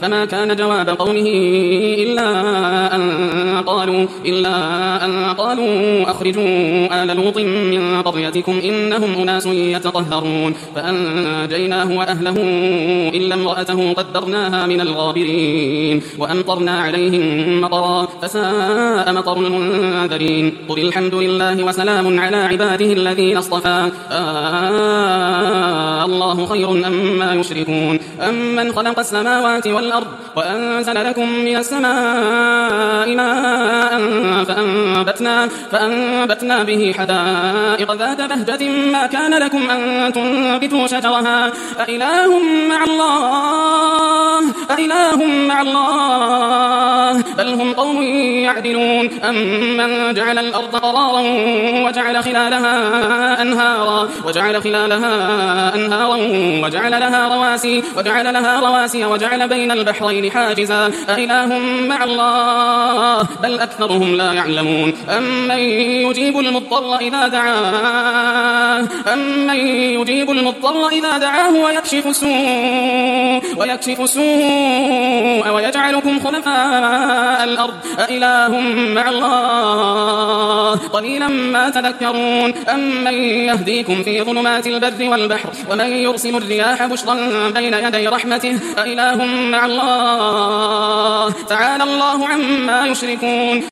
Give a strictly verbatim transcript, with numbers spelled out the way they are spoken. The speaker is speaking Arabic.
فما كان جواب قومه إلا أن قالوا, إلا أن قالوا أخرجوا آل لوط من قريتكم إنهم أناس يتطهرون فأنجيناه وأهله إلا امرأته قدرناها من الغابرين وأمطرنا عليهم مطرا فساء مطر المنذرين قل الحمد لله وسلام على عباده الذين اصطفى آه الله خير أما يشركون أمن خلق السماوات والأرض وأنزل لكم من السماء ماء فأنبتنا, فأنبتنا به حدائق ذات بهجة ما كان لكم أن تنبتوا شجرها أإله مع الله أإله مع الله بل هم قوم يعدلون أمن جعل الأرض قرارا وجعل خلالها أنهارا وجعل خلالها أنهارا وجعل لها رواسي وجعل لها رواسي وجعل بين البحرين حاجزا أإله مع الله بل أكثرهم لا يعلمون أمن يجيب المضطر إذا دعاه أمن يجيب المضطر إذا دعاه ويكشف السوء ويكشف السوء ويجعلكم خلفاء الأرض أإله مع الله قليلا ما تذكرون أمن يهديكم في ظلمات البر والبحر ومن يرسل الرياح بشرا بين يدي رحمته أإله مع الله تعالى الله عما يشركون